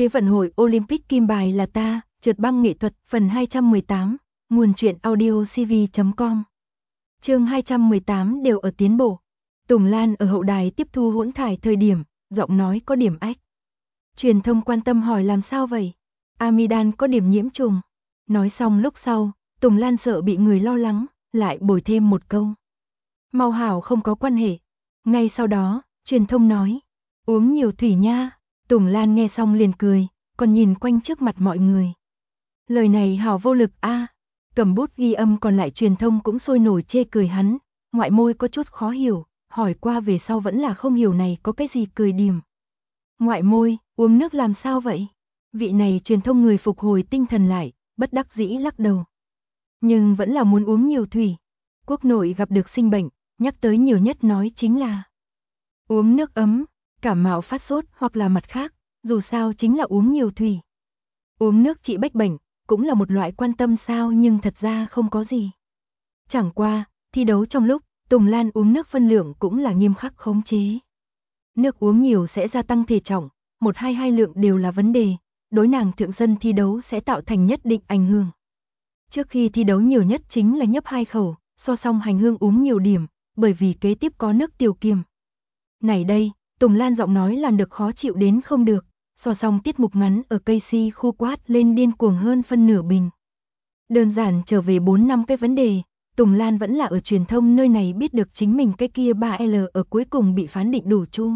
Thế vận hội Olympic kim bài là ta, trượt băng nghệ thuật, phần 218, nguồn truyện audio cv.com. Chương 218 đều ở tiến bộ. Tùng Lan ở hậu đài tiếp thu hỗn thải thời điểm, giọng nói có điểm ách. Truyền thông quan tâm hỏi làm sao vậy? Amidan có điểm nhiễm trùng. Nói xong lúc sau, Tùng Lan sợ bị người lo lắng, lại bồi thêm một câu. Mau hảo không có quan hệ. Ngay sau đó, truyền thông nói, uống nhiều thủy nha. Tùng Lan nghe xong liền cười, còn nhìn quanh trước mặt mọi người. Lời này hảo vô lực a. Cầm bút ghi âm còn lại truyền thông cũng sôi nổi chê cười hắn, ngoại môi có chút khó hiểu, hỏi qua về sau vẫn là không hiểu này có cái gì cười điểm. Ngoại môi, uống nước làm sao vậy? Vị này truyền thông người phục hồi tinh thần lại, bất đắc dĩ lắc đầu. Nhưng vẫn là muốn uống nhiều thủy. Quốc nội gặp được sinh bệnh, nhắc tới nhiều nhất nói chính là uống nước ấm, cảm mạo phát sốt hoặc là mặt khác, dù sao chính là uống nhiều thủy. Uống nước trị bách bệnh, cũng là một loại quan tâm sao nhưng thật ra không có gì. Chẳng qua, thi đấu trong lúc, Tùng Lan uống nước phân lượng cũng là nghiêm khắc khống chế. Nước uống nhiều sẽ gia tăng thể trọng, 1-2 lượng đều là vấn đề, đối nàng thượng dân thi đấu sẽ tạo thành nhất định ảnh hưởng. Trước khi thi đấu nhiều nhất chính là nhấp 2 khẩu, so xong hành hương uống nhiều điểm, bởi vì kế tiếp có nước tiểu kiềm. Này đây, Tùng Lan giọng nói làm được khó chịu đến không được, so xong tiết mục ngắn ở cây si khu quát lên điên cuồng hơn phân nửa bình. Đơn giản trở về 4-5 cái vấn đề, Tùng Lan vẫn là ở truyền thông nơi này biết được chính mình cái kia 3L ở cuối cùng bị phán định đủ chu.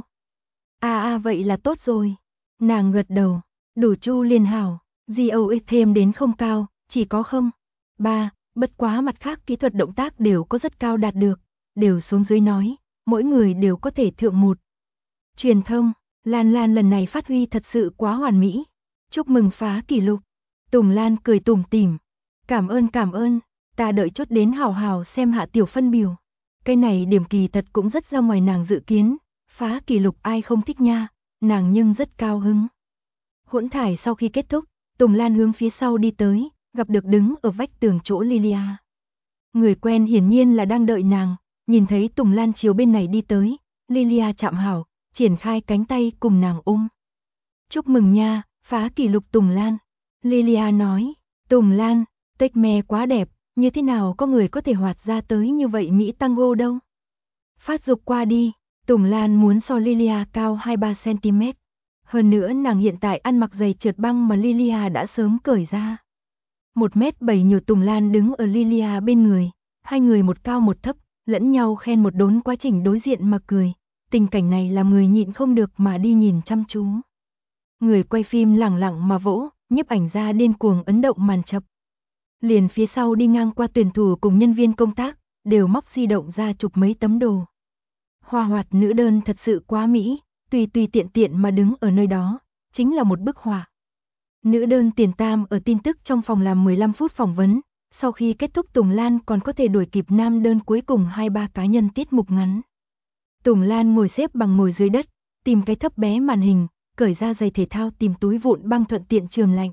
Vậy là tốt rồi. Nàng gật đầu, đủ chu liền hảo, GOX thêm đến không cao, chỉ có 0,3, bất quá mặt khác kỹ thuật động tác đều có rất cao đạt được, đều xuống dưới nói, mỗi người đều có thể thượng 1. Truyền thông, Lan lần này phát huy thật sự quá hoàn mỹ. Chúc mừng phá kỷ lục. Tùng Lan cười tủm tỉm. Cảm ơn, ta đợi chốt đến hào hào xem hạ tiểu phân biểu. Cái này điểm kỳ thật cũng rất ra ngoài nàng dự kiến, phá kỷ lục ai không thích nha, nàng nhưng rất cao hứng. Hỗn thải sau khi kết thúc, Tùng Lan hướng phía sau đi tới, gặp được đứng ở vách tường chỗ Lilia. Người quen hiển nhiên là đang đợi nàng, nhìn thấy Tùng Lan chiều bên này đi tới, Lilia chạm hảo, triển khai cánh tay cùng nàng ôm. Chúc mừng nha, phá kỷ lục Tùng Lan. Lilia nói, Tùng Lan, tech me quá đẹp, như thế nào có người có thể hoạt ra tới như vậy Mỹ tango đâu. Phát dục qua đi, Tùng Lan muốn so Lilia cao 2-3cm. Hơn nữa nàng hiện tại ăn mặc giày trượt băng mà Lilia đã sớm cởi ra. 1m7 nhiều Tùng Lan đứng ở Lilia bên người, hai người một cao một thấp, lẫn nhau khen một đốn quá trình đối diện mà cười. Tình cảnh này làm người nhịn không được mà đi nhìn chăm chú. Người quay phim lẳng lặng mà vỗ, nhiếp ảnh ra điên cuồng ấn động màn chập. Liền phía sau đi ngang qua tuyển thủ cùng nhân viên công tác, đều móc di động ra chụp mấy tấm đồ. Hoa hoạt nữ đơn thật sự quá mỹ, tùy tiện mà đứng ở nơi đó, chính là một bức họa. Nữ đơn Tiền Tam ở tin tức trong phòng làm 15 phút phỏng vấn, sau khi kết thúc Tùng Lan còn có thể đuổi kịp nam đơn cuối cùng 2-3 cá nhân tiết mục ngắn. Tùng Lan ngồi xếp bằng ngồi dưới đất, tìm cái thấp bé màn hình, cởi ra giày thể thao tìm túi vụn băng thuận tiện chườm lạnh.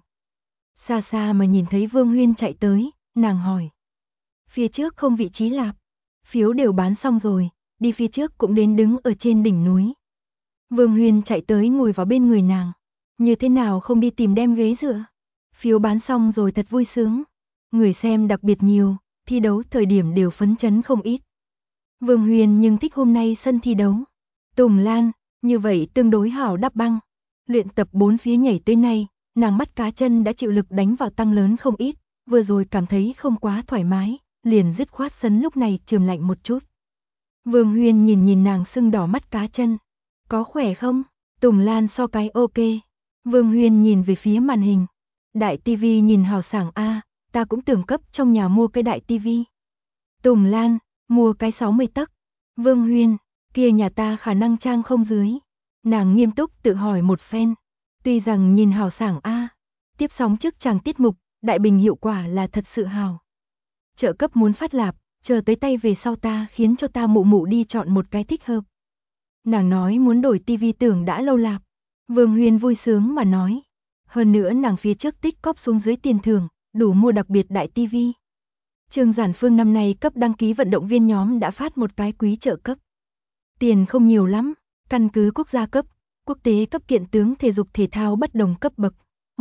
Xa xa mà nhìn thấy Vương Huyên chạy tới, nàng hỏi. Phía trước không vị trí lạp, phiếu đều bán xong rồi, đi phía trước cũng đến đứng ở trên đỉnh núi. Vương Huyên chạy tới ngồi vào bên người nàng. Như thế nào không đi tìm đem ghế dựa? Phiếu bán xong rồi thật vui sướng. Người xem đặc biệt nhiều, thi đấu thời điểm đều phấn chấn không ít. Vương Huyền nhưng thích hôm nay sân thi đấu. Tùng Lan, như vậy tương đối hảo đắp băng. Luyện tập 4 phía nhảy tới nay, nàng mắt cá chân đã chịu lực đánh vào tăng lớn không ít, vừa rồi cảm thấy không quá thoải mái, liền dứt khoát sân lúc này chườm lạnh một chút. Vương Huyền nhìn nàng sưng đỏ mắt cá chân. Có khỏe không? Tùng Lan so cái ok. Vương Huyền nhìn về phía màn hình. Đại tivi nhìn hào sảng ta cũng tưởng cấp trong nhà mua cái đại tivi. Tùng Lan, mua cái 60 tấc. Vương Huyền, kia nhà ta khả năng trang không dưới. Nàng nghiêm túc tự hỏi một phen. Tuy rằng nhìn hào sảng tiếp sóng trước chàng tiết mục, đại bình hiệu quả là thật sự hào. Trợ cấp muốn phát lạp, chờ tới tay về sau ta khiến cho ta mụ đi chọn một cái thích hợp. Nàng nói muốn đổi tivi tưởng đã lâu lạp. Vương Huyên vui sướng mà nói. Hơn nữa nàng phía trước tích cóp xuống dưới tiền thưởng, đủ mua đặc biệt đại tivi. Trương Giản Phương năm nay cấp đăng ký vận động viên nhóm đã phát một cái quý trợ cấp. Tiền không nhiều lắm, căn cứ quốc gia cấp, quốc tế cấp kiện tướng thể dục thể thao bất đồng cấp bậc,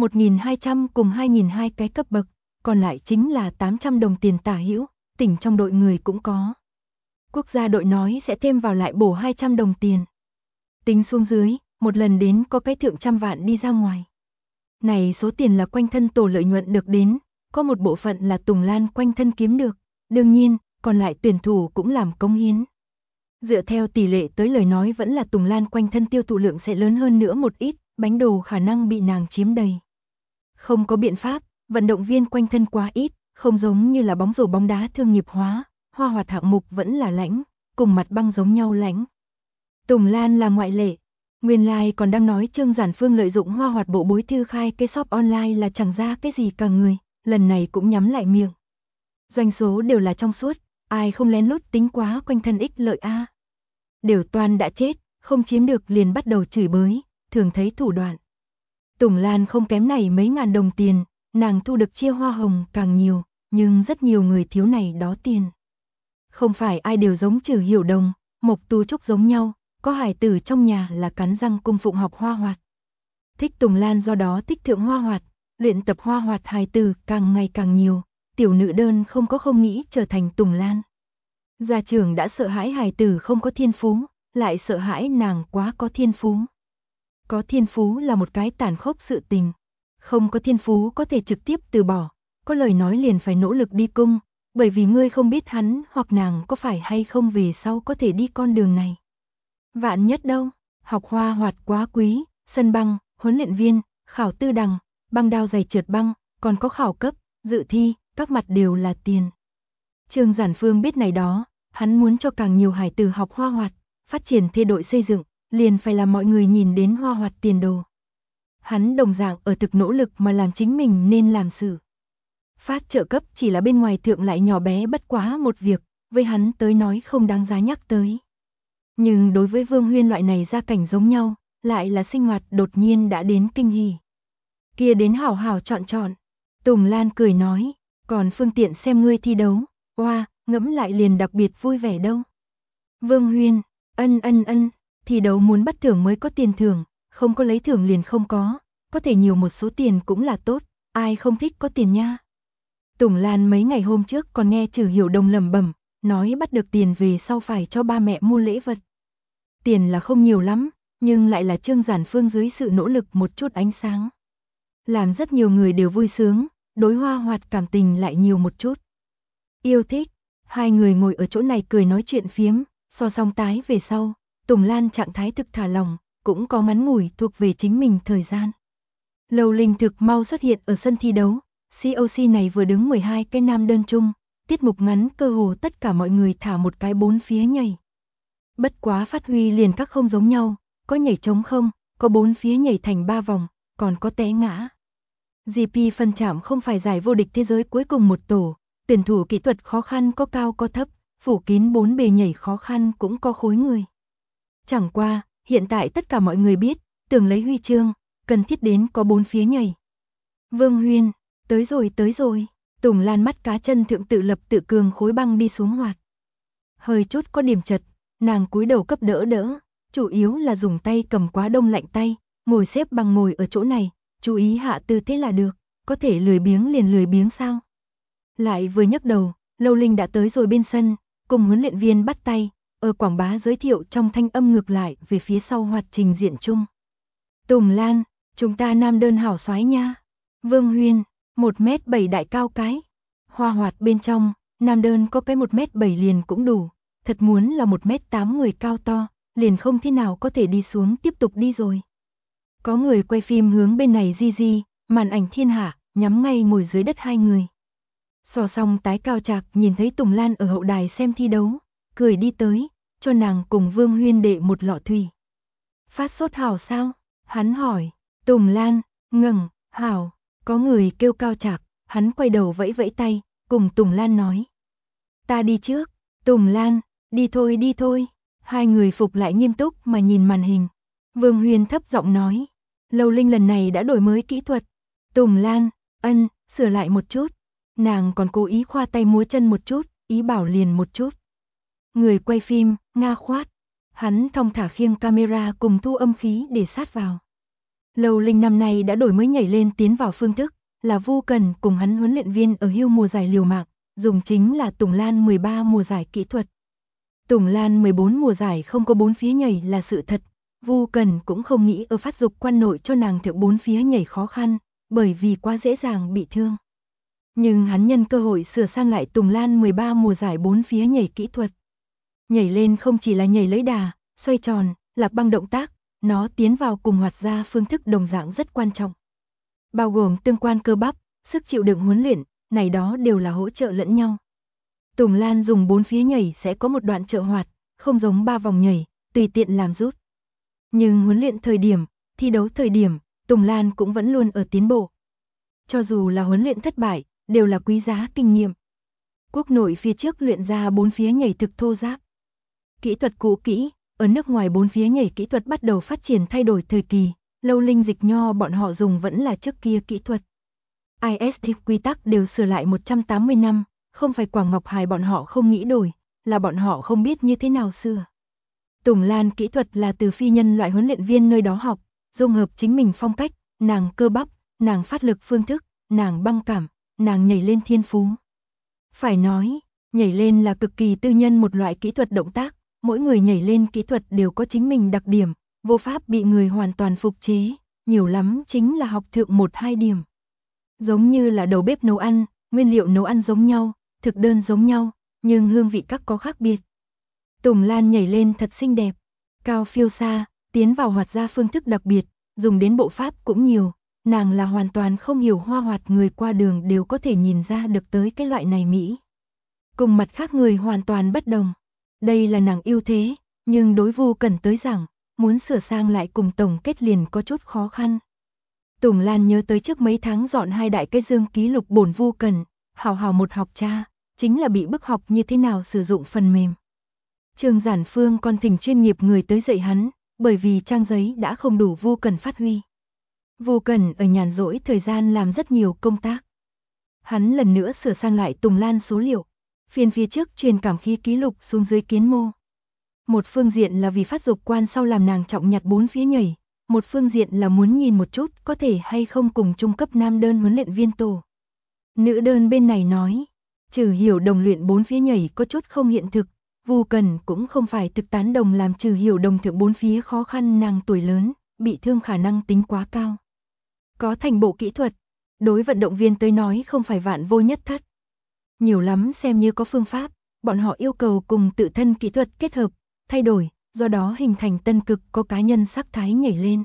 1.200 cùng 2.200 cái cấp bậc, còn lại chính là 800 đồng tiền tả hữu, tỉnh trong đội người cũng có. Quốc gia đội nói sẽ thêm vào lại bổ 200 đồng tiền. Tính xuống dưới, một lần đến có cái thượng trăm vạn đi ra ngoài. Này số tiền là quanh thân tổ lợi nhuận được đến, có một bộ phận là Tùng Lan quanh thân kiếm được, đương nhiên, còn lại tuyển thủ cũng làm cống hiến. Dựa theo tỷ lệ tới lời nói vẫn là Tùng Lan quanh thân tiêu thụ lượng sẽ lớn hơn nữa một ít, bánh đồ khả năng bị nàng chiếm đầy. Không có biện pháp, vận động viên quanh thân quá ít, không giống như là bóng rổ bóng đá thương nghiệp hóa, hoa hoạt hạng mục vẫn là lãnh, cùng mặt băng giống nhau lãnh. Tùng Lan là ngoại lệ. Nguyên lai còn đang nói Trương Giản Phương lợi dụng hoa hoạt bộ bối thư khai cái shop online là chẳng ra cái gì cả người, lần này cũng nhắm lại miệng. Doanh số đều là trong suốt, ai không lén lút tính quá quanh thân ích lợi a. Đều toan đã chết, không chiếm được liền bắt đầu chửi bới, thường thấy thủ đoạn. Tùng Lan không kém này mấy ngàn đồng tiền, nàng thu được chia hoa hồng càng nhiều, nhưng rất nhiều người thiếu này đó tiền. Không phải ai đều giống Trử Hiểu Đồng, Mộc Tu Trúc giống nhau, có hài tử trong nhà là cắn răng cung phụng học hoa hoạt. Thích Tùng Lan do đó thích thượng hoa hoạt, luyện tập hoa hoạt hài tử càng ngày càng nhiều, tiểu nữ đơn không nghĩ trở thành Tùng Lan. Gia trưởng đã sợ hãi hài tử không có thiên phú, lại sợ hãi nàng quá có thiên phú. Có thiên phú là một cái tàn khốc sự tình, không có thiên phú có thể trực tiếp từ bỏ, có lời nói liền phải nỗ lực đi cung, bởi vì ngươi không biết hắn hoặc nàng có phải hay không về sau có thể đi con đường này. Vạn nhất đâu, học hoa hoạt quá quý, sân băng, huấn luyện viên, khảo tư đằng, băng đao giày trượt băng, còn có khảo cấp, dự thi, các mặt đều là tiền. Trương Giản Phương biết này đó, hắn muốn cho càng nhiều hải tử học hoa hoạt, phát triển thê đội xây dựng, liền phải làm mọi người nhìn đến hoa hoạt tiền đồ. Hắn đồng dạng ở thực nỗ lực mà làm chính mình nên làm sự. Phát trợ cấp chỉ là bên ngoài thượng lại nhỏ bé bất quá một việc, với hắn tới nói không đáng giá nhắc tới. Nhưng đối với Vương Huyên loại này gia cảnh giống nhau, lại là sinh hoạt đột nhiên đã đến kinh hỉ. Kia đến hảo hảo chọn. Tùng Lan cười nói, còn phương tiện xem ngươi thi đấu, oa, ngẫm lại liền đặc biệt vui vẻ đâu. Vương Huyên, ân, thi đấu muốn bắt thưởng mới có tiền thưởng, không có lấy thưởng liền không có thể nhiều một số tiền cũng là tốt, ai không thích có tiền nha. Tùng Lan mấy ngày hôm trước còn nghe Trử Hiểu Đồng lẩm bẩm, nói bắt được tiền về sau phải cho ba mẹ mua lễ vật. Tiền là không nhiều lắm, nhưng lại là Trương Giản Phương dưới sự nỗ lực một chút ánh sáng. Làm rất nhiều người đều vui sướng, đối hoa hoạt cảm tình lại nhiều một chút. Yêu thích, hai người ngồi ở chỗ này cười nói chuyện phiếm, so song tái về sau, Tùng Lan trạng thái thực thả lỏng, cũng có ngắn ngủi thuộc về chính mình thời gian. Lầu Linh thực mau xuất hiện ở sân thi đấu, COC này vừa đứng 12 cái nam đơn chung, tiết mục ngắn cơ hồ tất cả mọi người thả một cái bốn phía nhảy. Bất quá phát huy liền các không giống nhau, có nhảy trống không, có bốn phía nhảy thành 3 vòng, còn có té ngã. GP phân chạm không phải giải vô địch thế giới cuối cùng một tổ, tuyển thủ kỹ thuật khó khăn có cao có thấp, phủ kín bốn bề nhảy khó khăn cũng có khối người. Chẳng qua, hiện tại tất cả mọi người biết, tưởng lấy huy chương, cần thiết đến có bốn phía nhảy. Vương Huyên, tới rồi, Tùng Lan mắt cá chân thượng tự lập tự cường khối băng đi xuống hoạt. Hơi chút có điểm chật, nàng cúi đầu cấp đỡ, chủ yếu là dùng tay cầm quá đông lạnh tay, ngồi xếp bằng ngồi ở chỗ này, chú ý hạ tư thế là được, có thể lười biếng liền lười biếng sao. Lại vừa nhấc đầu, Lâu Linh đã tới rồi bên sân, cùng huấn luyện viên bắt tay, ở quảng bá giới thiệu trong thanh âm ngược lại về phía sau hoạt trình diện chung. Tùng Lan, chúng ta nam đơn hảo soái nha. Vương Huyên, 1m7 đại cao cái. Hoa hoạt bên trong, nam đơn có cái 1m7 liền cũng đủ, thật muốn là 1m8 người cao to, liền không thế nào có thể đi xuống tiếp tục đi rồi. Có người quay phim hướng bên này di, màn ảnh thiên hạ, nhắm ngay ngồi dưới đất hai người. So song tái cao trạc nhìn thấy Tùng Lan ở hậu đài xem thi đấu, cười đi tới, cho nàng cùng Vương Huyên đệ một lọ thủy. Phát sốt hảo sao? Hắn hỏi. Tùng Lan, ngẩng, hảo. Có người kêu cao trạc, hắn quay đầu vẫy vẫy tay, cùng Tùng Lan nói. Ta đi trước. Tùng Lan, đi thôi. Hai người phục lại nghiêm túc mà nhìn màn hình. Vương Huyên thấp giọng nói. Lâu Linh lần này đã đổi mới kỹ thuật. Tùng Lan, sửa lại một chút. Nàng còn cố ý khoa tay múa chân một chút, ý bảo liền một chút. Người quay phim, nga khoát. Hắn thong thả khiêng camera cùng thu âm khí để sát vào. Lâu Linh năm nay đã đổi mới nhảy lên tiến vào phương thức, là Vu Cần cùng hắn huấn luyện viên ở hưu mùa giải liều mạng, dùng chính là Tùng Lan 13 mùa giải kỹ thuật. Tùng Lan 14 mùa giải không có bốn phía nhảy là sự thật, Vu Cần cũng không nghĩ ở phát dục quan nội cho nàng thượng bốn phía nhảy khó khăn, bởi vì quá dễ dàng bị thương. Nhưng hắn nhân cơ hội sửa sang lại Tùng Lan 13 mùa giải bốn phía nhảy kỹ thuật. Nhảy lên không chỉ là nhảy lấy đà, xoay tròn, lạc băng động tác, nó tiến vào cùng hoạt ra phương thức đồng dạng rất quan trọng. Bao gồm tương quan cơ bắp, sức chịu đựng huấn luyện, này đó đều là hỗ trợ lẫn nhau. Tùng Lan dùng bốn phía nhảy sẽ có một đoạn trợ hoạt, không giống 3 vòng nhảy, tùy tiện làm rút. Nhưng huấn luyện thời điểm, thi đấu thời điểm, Tùng Lan cũng vẫn luôn ở tiến bộ. Cho dù là huấn luyện thất bại, đều là quý giá kinh nghiệm. Quốc nội phía trước luyện ra bốn phía nhảy thực thô ráp. Kỹ thuật cũ kỹ, ở nước ngoài bốn phía nhảy kỹ thuật bắt đầu phát triển thay đổi thời kỳ, Lâu Linh Dịch Nho bọn họ dùng vẫn là trước kia kỹ thuật. IST quy tắc đều sửa lại 180 năm, không phải Quảng Ngọc Hải bọn họ không nghĩ đổi, là bọn họ không biết như thế nào xưa. Tùng Lan kỹ thuật là từ phi nhân loại huấn luyện viên nơi đó học, dung hợp chính mình phong cách, nàng cơ bắp, nàng phát lực phương thức, nàng băng cảm, nàng nhảy lên thiên phú. Phải nói, nhảy lên là cực kỳ tư nhân một loại kỹ thuật động tác, mỗi người nhảy lên kỹ thuật đều có chính mình đặc điểm, vô pháp bị người hoàn toàn phục chế, nhiều lắm chính là học thượng 1-2 điểm. Giống như là đầu bếp nấu ăn, nguyên liệu nấu ăn giống nhau, thực đơn giống nhau, nhưng hương vị các có khác biệt. Tùng Lan nhảy lên thật xinh đẹp, cao phiêu xa, tiến vào hoạt ra phương thức đặc biệt, dùng đến bộ pháp cũng nhiều, nàng là hoàn toàn không hiểu hoa hoạt người qua đường đều có thể nhìn ra được tới cái loại này mỹ. Cùng mặt khác người hoàn toàn bất đồng. Đây là nàng ưu thế, nhưng đối Vu Cần tới rằng, muốn sửa sang lại cùng tổng kết liền có chút khó khăn. Tùng Lan nhớ tới trước mấy tháng dọn 2 đại cái dương ký lục bổn Vu Cần, hào một học cha, chính là bị bức học như thế nào sử dụng phần mềm. Trương Giản Phương còn thỉnh chuyên nghiệp người tới dạy hắn, bởi vì trang giấy đã không đủ Vu Cần phát huy. Vu Cần ở nhàn rỗi thời gian làm rất nhiều công tác. Hắn lần nữa sửa sang lại Tùng Lan số liệu, phiên phía trước truyền cảm khí ký lục xuống dưới kiến mô. Một phương diện là vì phát dục quan sau làm nàng trọng nhặt bốn phía nhảy, một phương diện là muốn nhìn một chút có thể hay không cùng trung cấp nam đơn huấn luyện viên tổ. Nữ đơn bên này nói, Trừ Hiểu Đồng luyện bốn phía nhảy có chút không hiện thực, Vu Cần cũng không phải thực tán đồng làm Trừ Hiểu Đồng thượng bốn phía khó khăn, nàng tuổi lớn, bị thương khả năng tính quá cao. Có thành bộ kỹ thuật, đối vận động viên tới nói không phải vạn vô nhất thất. Nhiều lắm xem như có phương pháp, bọn họ yêu cầu cùng tự thân kỹ thuật kết hợp, thay đổi, do đó hình thành tân cực có cá nhân sắc thái nhảy lên.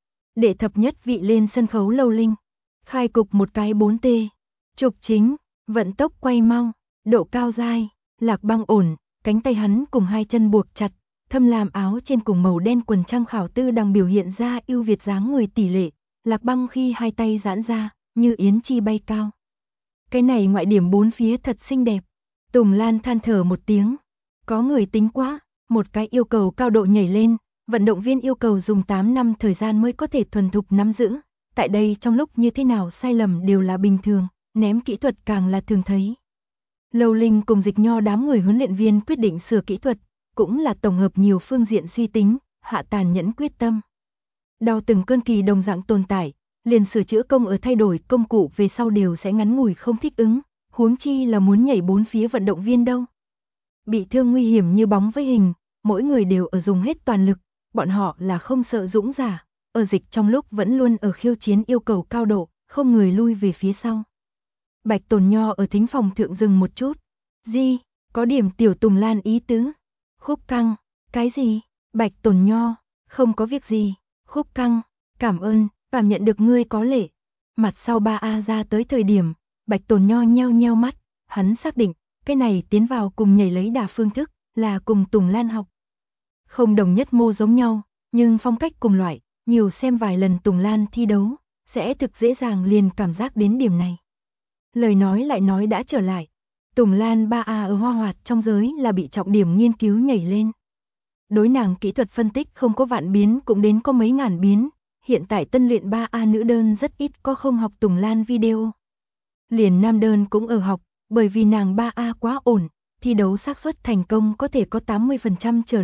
Để thập nhất vị lên sân khấu Lâu Linh, khai cục một cái 4T, trục chính, vận tốc quay mau, độ cao dai, lạc băng ổn, cánh tay hắn cùng hai chân buộc chặt, thâm lam áo trên cùng màu đen quần trang khảo tư đang biểu hiện ra ưu việt dáng người tỷ lệ, lạc băng khi hai tay giãn ra, như yến chi bay cao. Cái này ngoại điểm bốn phía thật xinh đẹp. Tùng Lan than thở một tiếng. Có người tính quá, một cái yêu cầu cao độ nhảy lên, vận động viên yêu cầu dùng 8 năm thời gian mới có thể thuần thục nắm giữ. Tại đây trong lúc như thế nào sai lầm đều là bình thường, ném kỹ thuật càng là thường thấy. Lâu Linh cùng Dịch Nho đám người huấn luyện viên quyết định sửa kỹ thuật, cũng là tổng hợp nhiều phương diện suy tính, hạ tàn nhẫn quyết tâm. Đau từng cơn kỳ đồng dạng tồn tại, liền sửa chữa công ở thay đổi công cụ về sau đều sẽ ngắn ngủi không thích ứng, huống chi là muốn nhảy bốn phía vận động viên đâu. Bị thương nguy hiểm như bóng với hình, mỗi người đều ở dùng hết toàn lực, bọn họ là không sợ dũng giả, ở dịch trong lúc vẫn luôn ở khiêu chiến yêu cầu cao độ, không người lui về phía sau. Bạch Tồn Nho ở thính phòng thượng dừng một chút. Gì, có điểm tiểu Tùng Lan ý tứ. Khúc Căng, cái gì? Bạch Tồn Nho, không có việc gì. Khúc Căng, cảm ơn, cảm nhận được ngươi có lễ. Mặt sau 3A ra tới thời điểm, Bạch Tồn Nho nheo nheo mắt, hắn xác định, cái này tiến vào cùng nhảy lấy đà phương thức, là cùng Tùng Lan học. Không đồng nhất mô giống nhau, nhưng phong cách cùng loại, nhiều xem vài lần Tùng Lan thi đấu, sẽ thực dễ dàng liền cảm giác đến điểm này. Lời nói lại nói đã trở lại, Tùng Lan 3A ở hoa hoạt trong giới là bị trọng điểm nghiên cứu nhảy lên. Đối nàng kỹ thuật phân tích không có vạn biến cũng đến có mấy ngàn biến, hiện tại tân luyện 3A nữ đơn rất ít có không học Tùng Lan video. Liền nam đơn cũng ở học, bởi vì nàng 3A quá ổn, thi đấu xác suất thành công có thể có 80% trở lên,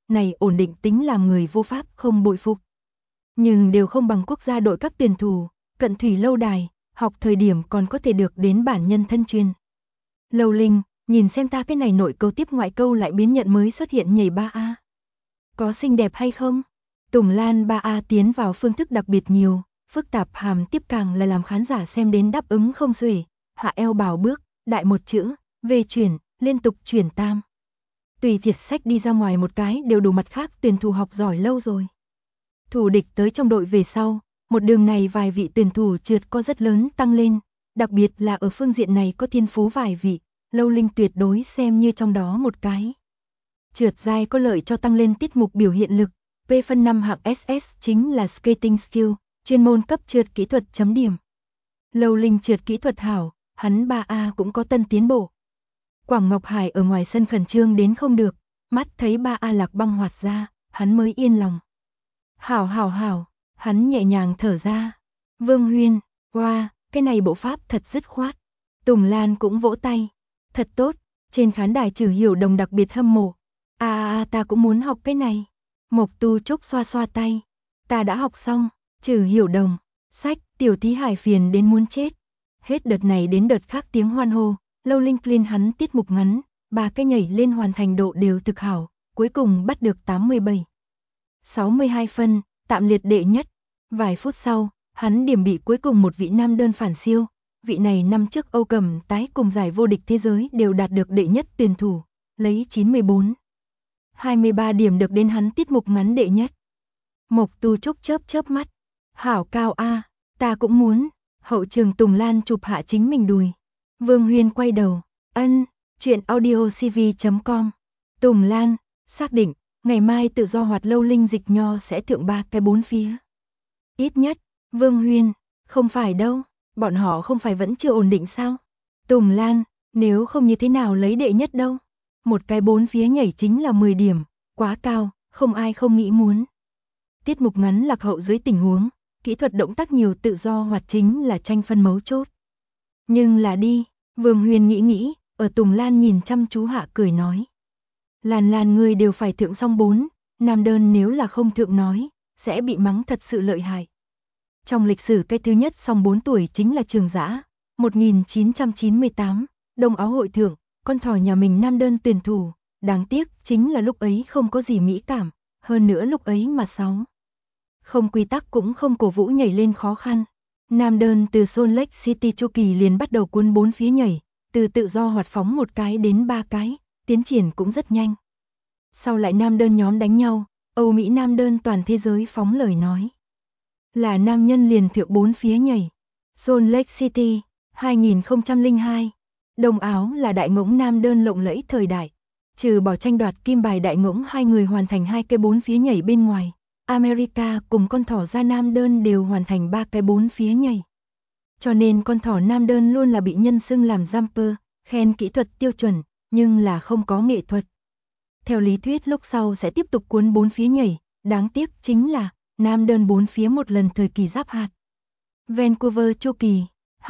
này ổn định tính làm người vô pháp không bội phục. Nhưng đều không bằng quốc gia đội các tuyển thủ, cận thủy lâu đài, học thời điểm còn có thể được đến bản nhân thân truyền. Lâu Linh, nhìn xem ta cái này nội câu tiếp ngoại câu lại biến nhận mới xuất hiện nhảy 3A. Có xinh đẹp hay không? Tùng Lan 3A tiến vào phương thức đặc biệt nhiều, phức tạp hàm tiếp càng là làm khán giả xem đến đáp ứng không xuể, hạ eo bảo bước, đại một chữ, về chuyển, liên tục chuyển tam. Tùy thiệt sách đi ra ngoài một cái đều đủ mặt khác tuyển thủ học giỏi lâu rồi. Thủ địch tới trong đội về sau, một đường này vài vị tuyển thủ trượt có rất lớn tăng lên, đặc biệt là ở phương diện này có thiên phú vài vị, Lâu Linh tuyệt đối xem như trong đó một cái. Trượt dài có lợi cho tăng lên tiết mục biểu hiện lực, P phân 5 hạng SS chính là skating skill, chuyên môn cấp trượt kỹ thuật chấm điểm. Lâu Linh trượt kỹ thuật hảo, hắn 3A cũng có tân tiến bộ. Quảng Ngọc Hải ở ngoài sân khẩn trương đến không được, mắt thấy 3A lạc băng hoạt ra, hắn mới yên lòng. Hảo hảo hảo, hắn nhẹ nhàng thở ra. Vương Huyên, wow, cái này bộ pháp thật dứt khoát. Tùng Lan cũng vỗ tay. Thật tốt, trên khán đài Trừ Hiểu Đồng đặc biệt hâm mộ. Ta cũng muốn học cái này. Mộc Tu Trúc xoa xoa tay. Ta đã học xong, Trừ Hiểu Đồng. Sách, tiểu thí hải phiền đến muốn chết. Hết đợt này đến đợt khác tiếng hoan hô. Lâu Linh clean hắn tiết mục ngắn, 3 cái nhảy lên hoàn thành độ đều thực hảo, cuối cùng bắt được 87. 62 phân, tạm liệt đệ nhất. Vài phút sau, hắn điểm bị cuối cùng một vị nam đơn phản siêu. Vị này năm trước Âu Cầm tái cùng giải vô địch thế giới đều đạt được đệ nhất tuyển thủ, lấy 94. 23 điểm được đến hắn tiết mục ngắn đệ nhất. Mộc Tu Trúc chớp chớp mắt. Hảo cao A, ta cũng muốn. Hậu trường Tùng Lan chụp hạ chính mình đùi. Vương Huyên quay đầu. Ân, chuyện audiocv.com. Tùng Lan, xác định, ngày mai tự do hoạt Lâu Linh dịch nho sẽ thượng 3 cái 4 phía. Ít nhất, Vương Huyên, không phải đâu, bọn họ không phải vẫn chưa ổn định sao? Tùng Lan, nếu không như thế nào lấy đệ nhất đâu? Một cái 4 phía nhảy chính là 10 điểm, quá cao, không ai không nghĩ muốn. Tiết mục ngắn lạc hậu dưới tình huống, kỹ thuật động tác nhiều tự do hoạt chính là tranh phân mấu chốt. Nhưng là đi, Vương Huyên nghĩ, ở Tùng Lan nhìn chăm chú hạ cười nói. Lan người đều phải thượng xong 4, nam đơn nếu là không thượng nói, sẽ bị mắng thật sự lợi hại. Trong lịch sử cái thứ nhất xong 4 tuổi chính là Trường Giã, 1998, Đông Áo hội thượng, con thỏ nhà mình nam đơn tuyển thủ, đáng tiếc chính là lúc ấy không có gì mỹ cảm, hơn nữa lúc ấy mà 6. Không quy tắc cũng không cổ vũ nhảy lên khó khăn. Nam đơn từ Salt Lake City chu kỳ liền bắt đầu cuốn 4 phía nhảy, từ tự do hoạt phóng một cái đến 3 cái, tiến triển cũng rất nhanh. Sau lại nam đơn nhóm đánh nhau, Âu Mỹ nam đơn toàn thế giới phóng lời nói. Là nam nhân liền thượng 4 phía nhảy. Salt Lake City, 2002. Đông Áo là đại ngỗng nam đơn lộng lẫy thời đại. Trừ bỏ tranh đoạt kim bài đại ngỗng 2 người hoàn thành 2 cái 4 phía nhảy bên ngoài, America cùng con thỏ da nam đơn đều hoàn thành 3 cái 4 phía nhảy. Cho nên con thỏ nam đơn luôn là bị nhân xưng làm jumper, khen kỹ thuật tiêu chuẩn, nhưng là không có nghệ thuật. Theo lý thuyết lúc sau sẽ tiếp tục cuốn 4 phía nhảy, đáng tiếc chính là nam đơn 4 phía một lần thời kỳ giáp hạt. Vancouver chu kỳ,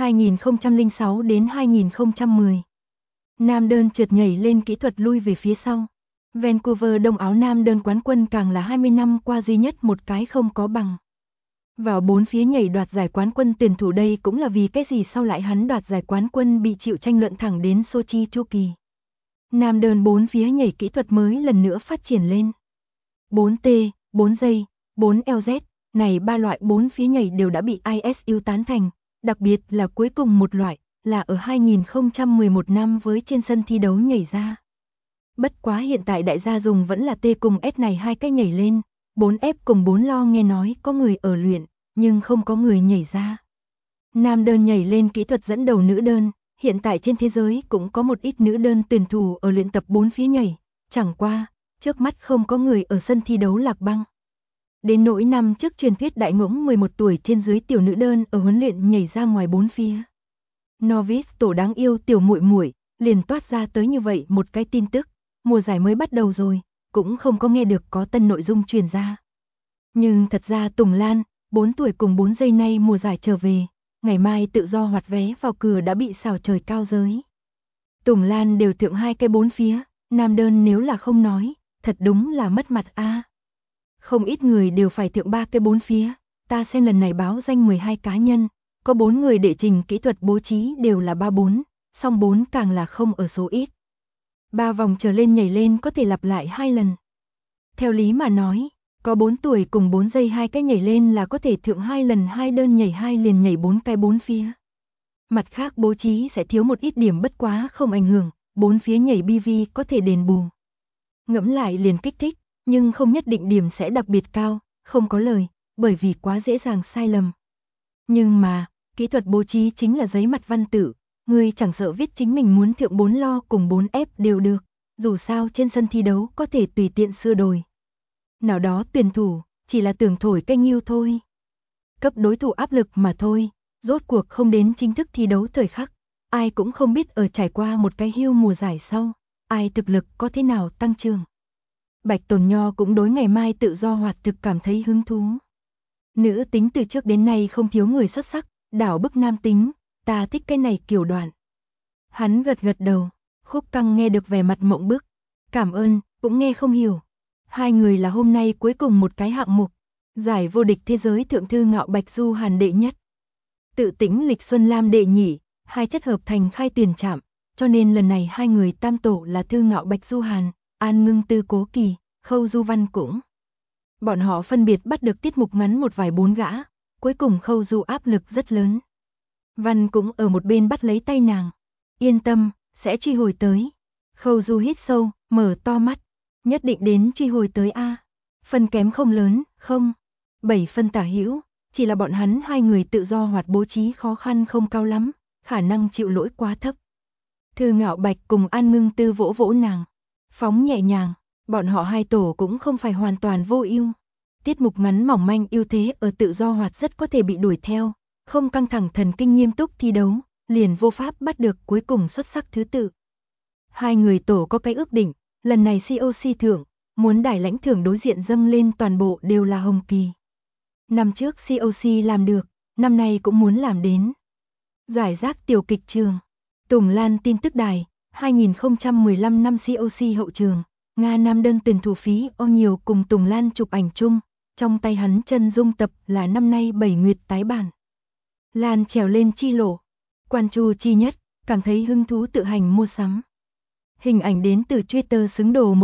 2006 đến 2010. Nam đơn trượt nhảy lên kỹ thuật lui về phía sau. Vancouver Đông Áo nam đơn quán quân càng là 20 năm qua duy nhất một cái không có bằng. Vào 4 phía nhảy đoạt giải quán quân tuyển thủ đây cũng là vì cái gì sau lại hắn đoạt giải quán quân bị chịu tranh luận thẳng đến Sochi chu kỳ. Nam đơn 4 phía nhảy kỹ thuật mới lần nữa phát triển lên. 4T, 4 giây, 4 LZ, này 3 loại 4 phía nhảy đều đã bị ISU tán thành, đặc biệt là cuối cùng một loại, là ở 2011 năm với trên sân thi đấu nhảy ra. Bất quá hiện tại đại gia dùng vẫn là T cùng S này hai cái nhảy lên, 4F cùng 4 lo nghe nói có người ở luyện, nhưng không có người nhảy ra. Nam đơn nhảy lên kỹ thuật dẫn đầu nữ đơn, hiện tại trên thế giới cũng có một ít nữ đơn tuyển thủ ở luyện tập 4 phía nhảy, chẳng qua, trước mắt không có người ở sân thi đấu lạc băng. Đến nỗi năm trước truyền thuyết đại ngỗng 11 tuổi trên dưới tiểu nữ đơn ở huấn luyện nhảy ra ngoài 4 phía. Novice tổ đáng yêu tiểu muội muội liền toát ra tới như vậy một cái tin tức, mùa giải mới bắt đầu rồi, cũng không có nghe được có tân nội dung truyền ra. Nhưng thật ra Tùng Lan, 4 tuổi cùng 4 giây nay mùa giải trở về, ngày mai tự do hoạt vé vào cửa đã bị xào trời cao giới. Tùng Lan đều thượng 2 cái 4 phía, nam đơn nếu là không nói, thật đúng là mất mặt a. Không ít người đều phải thượng 3 cái 4 phía, ta xem lần này báo danh 12 cá nhân, có 4 người đệ trình kỹ thuật bố trí đều là 3-4, song 4 càng là không ở số ít. 3 vòng trở lên nhảy lên có thể lặp lại 2 lần. Theo lý mà nói, có 4 tuổi cùng 4 giây 2 cái nhảy lên là có thể thượng 2 lần 2 đơn nhảy 2 liền nhảy 4 cái 4 phía. Mặt khác bố trí sẽ thiếu một ít điểm bất quá không ảnh hưởng, 4 phía nhảy BV có thể đền bù. Ngẫm lại liền kích thích, nhưng không nhất định điểm sẽ đặc biệt cao, không có lời, bởi vì quá dễ dàng sai lầm. Nhưng mà, kỹ thuật bố trí chính là giấy mặt văn tự, người chẳng sợ viết chính mình muốn thượng 4 lo cùng 4 ép đều được, dù sao trên sân thi đấu có thể tùy tiện sửa đổi. Nào đó tuyển thủ, chỉ là tưởng thổi cây nghiêu thôi. Cấp đối thủ áp lực mà thôi, rốt cuộc không đến chính thức thi đấu thời khắc, ai cũng không biết ở trải qua một cái hưu mùa giải sau, ai thực lực có thế nào tăng trưởng. Bạch Tồn Nho cũng đối ngày mai tự do hoạt thực cảm thấy hứng thú. Nữ tính từ trước đến nay không thiếu người xuất sắc, đảo bức nam tính, ta thích cái này kiểu đoạn. Hắn gật gật đầu, Khúc Căng nghe được vẻ mặt mộng bức, cảm ơn, cũng nghe không hiểu. Hai người là hôm nay cuối cùng một cái hạng mục, giải vô địch thế giới thượng thư Ngạo Bạch Du Hàn đệ nhất. Tự Tĩnh Lịch Xuân Lam đệ nhị, hai chất hợp thành khai tuyển chạm, cho nên lần này hai người tam tổ là Thư Ngạo Bạch Du Hàn, An Ngưng Tư Cố Kỳ, Khâu Du Văn cũng. Bọn họ phân biệt bắt được tiết mục ngắn một vài 4 gã, cuối cùng Khâu Du áp lực rất lớn. Văn cũng ở một bên bắt lấy tay nàng, yên tâm, sẽ truy hồi tới. Khâu Du hít sâu, mở to mắt, nhất định đến truy hồi tới a. Phân kém không lớn, không. 7 phân tả hữu, chỉ là bọn hắn hai người tự do hoạt bố trí khó khăn không cao lắm, khả năng chịu lỗi quá thấp. Thư Ngạo Bạch cùng An Ngưng Tư vỗ vỗ nàng, phóng nhẹ nhàng, bọn họ hai tổ cũng không phải hoàn toàn vô ưu. Tiết mục ngắn mỏng manh ưu thế ở tự do hoạt rất có thể bị đuổi theo, không căng thẳng thần kinh nghiêm túc thi đấu, liền vô pháp bắt được cuối cùng xuất sắc thứ tự. Hai người tổ có cái ước định, lần này COC thưởng, muốn đài lãnh thưởng đối diện dâng lên toàn bộ đều là hồng kỳ. Năm trước COC làm được, năm nay cũng muốn làm đến. Giải rác tiểu kịch trường, Tùng Lan tin tức đài, 2015 năm COC hậu trường, Nga Nam đơn tuyển thủ Phí O nhiều cùng Tùng Lan chụp ảnh chung, trong tay hắn chân dung tập là năm nay 7 nguyệt tái bản. Lan trèo lên chi lộ, quan chu chi nhất, cảm thấy hứng thú tự hành mua sắm. Hình ảnh đến từ Twitter xứng đồ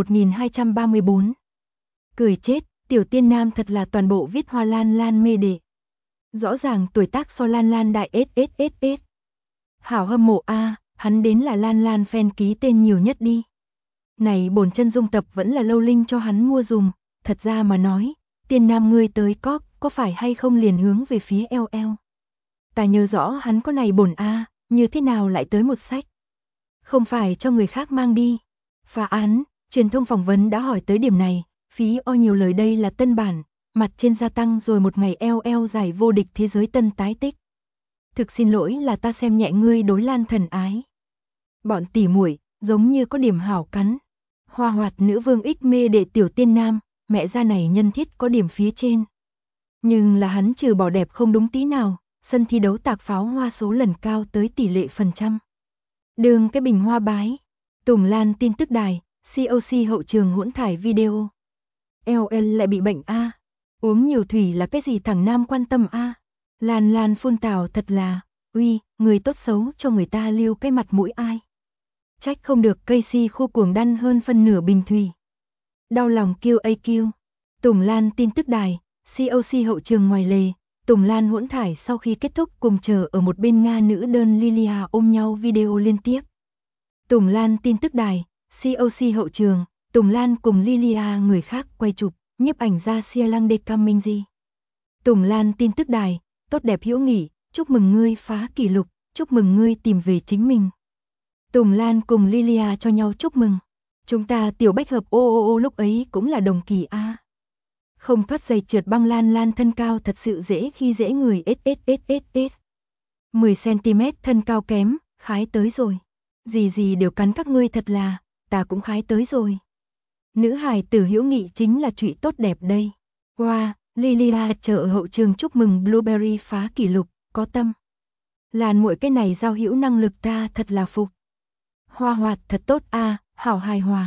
1234. Cười chết, tiểu tiên nam thật là toàn bộ viết hoa Lan Lan mê đệ. Rõ ràng tuổi tác so Lan Lan đại SSSS. Hảo hâm mộ a, hắn đến là Lan Lan fan ký tên nhiều nhất đi. Này bổn chân dung tập vẫn là Lâu Linh cho hắn mua dùm, thật ra mà nói, tiên nam ngươi tới có phải hay không liền hướng về phía LL. Ta nhớ rõ hắn có này bổn a, như thế nào lại tới một sách. Không phải cho người khác mang đi. Phá án, truyền thông phỏng vấn đã hỏi tới điểm này, Phí O nhiều lời đây là tân bản, mặt trên gia tăng rồi một ngày LL giải vô địch thế giới tân tái tích. Thực xin lỗi là ta xem nhẹ ngươi đối Lan thần ái. Bọn tỉ muội giống như có điểm hảo cắn. Hoa hoạt nữ vương ích mê đệ tiểu tiên nam, mẹ ra này nhân thiết có điểm phía trên. Nhưng là hắn trừ bỏ đẹp không đúng tí nào, sân thi đấu tạc pháo hoa số lần cao tới tỷ lệ phần trăm. Đường cái bình hoa bái, Tùng Lan tin tức đài, COC hậu trường hỗn thải video. LL lại bị bệnh a, uống nhiều thủy là cái gì thằng nam quan tâm a. Lan Lan phun tào thật là, uy, người tốt xấu cho người ta lưu cái mặt mũi ai. Trách không được Casey khu cuồng đăn hơn phân nửa bình thủy. Đau lòng QAQ. Tùng Lan tin tức đài, COC hậu trường ngoài lề, Tùng Lan hỗn thải sau khi kết thúc cùng chờ ở một bên Nga nữ đơn Lilia ôm nhau video liên tiếp. Tùng Lan tin tức đài, COC hậu trường, Tùng Lan cùng Lilia người khác quay chụp, nhiếp ảnh gia Sialang Dekamingji. Tùng Lan tin tức đài, tốt đẹp hữu nghị, chúc mừng ngươi phá kỷ lục, chúc mừng ngươi tìm về chính mình. Tùng Lan cùng Lilia cho nhau chúc mừng. Chúng ta tiểu bách hợp ô lúc ấy cũng là đồng kỳ a. Không thoát giày trượt băng Lan Lan thân cao thật sự dễ khi dễ người SSSSS. 10cm thân cao kém, khái tới rồi. Gì đều cắn các ngươi thật là, ta cũng khái tới rồi. Nữ hài tử hữu nghị chính là chuyện tốt đẹp đây. Wow, Lilia chờ ở hậu trường chúc mừng Blueberry phá kỷ lục, có tâm. Lan muội cái này giao hữu năng lực ta thật là phục. Hoa hoạt thật tốt a, hảo hài hòa.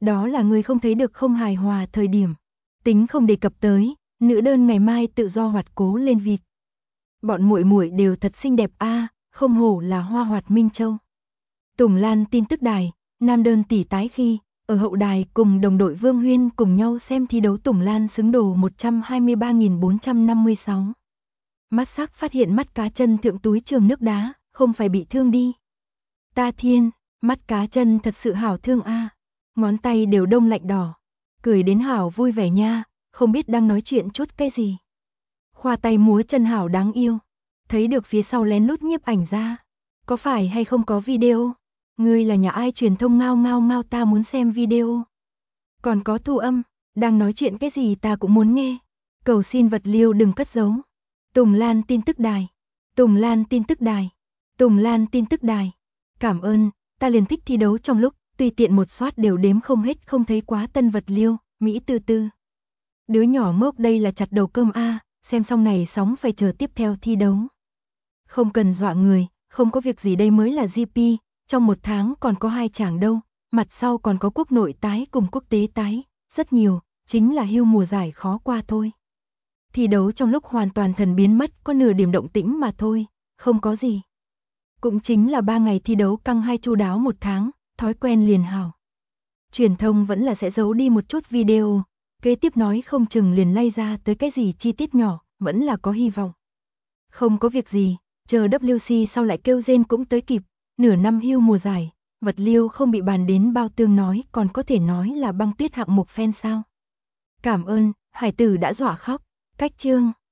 Đó là người không thấy được không hài hòa thời điểm. Tính không đề cập tới, nữ đơn ngày mai tự do hoạt cố lên vịt. Bọn muội muội đều thật xinh đẹp a, không hổ là hoa hoạt Minh Châu. Tùng Lan tin tức đài, nam đơn tỷ tái khi, ở hậu đài cùng đồng đội Vương Huyên cùng nhau xem thi đấu. Tùng Lan xứng đồ 123.456. Mắt sắc phát hiện mắt cá chân thượng túi trường nước đá, không phải bị thương đi. Ta thiên, mắt cá chân thật sự hảo thương a, ngón tay đều đông lạnh đỏ. Cười đến hảo vui vẻ nha, không biết đang nói chuyện chút cái gì. Khoa tay múa chân hảo đáng yêu. Thấy được phía sau lén lút nhiếp ảnh ra. Có phải hay không có video? Ngươi là nhà ai truyền thông ngao ngao ngao, ta muốn xem video. Còn có thu âm, đang nói chuyện cái gì ta cũng muốn nghe. Cầu xin vật liêu đừng cất giấu. Tùng Lan tin tức đài. Tùng Lan tin tức đài. Tùng Lan tin tức đài. Cảm ơn, ta liền thích thi đấu trong lúc, tùy tiện một soát đều đếm không hết, không thấy quá tân vật liêu, Mỹ tư tư. Đứa nhỏ ngốc đây là chặt đầu cơm a, xem xong này sóng phải chờ tiếp theo thi đấu. Không cần dọa người, không có việc gì, đây mới là GP, trong một tháng còn có 2 chàng đâu, mặt sau còn có quốc nội tái cùng quốc tế tái, rất nhiều, chính là hưu mùa giải khó qua thôi. Thi đấu trong lúc hoàn toàn thần biến mất, có nửa điểm động tĩnh mà thôi, không có gì. Cũng chính là 3 ngày thi đấu căng hay chu đáo một tháng, thói quen liền hảo. Truyền thông vẫn là sẽ giấu đi một chút video, kế tiếp nói không chừng liền lay ra tới cái gì chi tiết nhỏ, vẫn là có hy vọng. Không có việc gì, chờ WC sau lại kêu rên cũng tới kịp, nửa năm hưu mùa giải, vật liêu không bị bàn đến bao tương nói, còn có thể nói là băng tuyết hạng mục fan sao. Cảm ơn, hải tử đã dọa khóc, cách chương.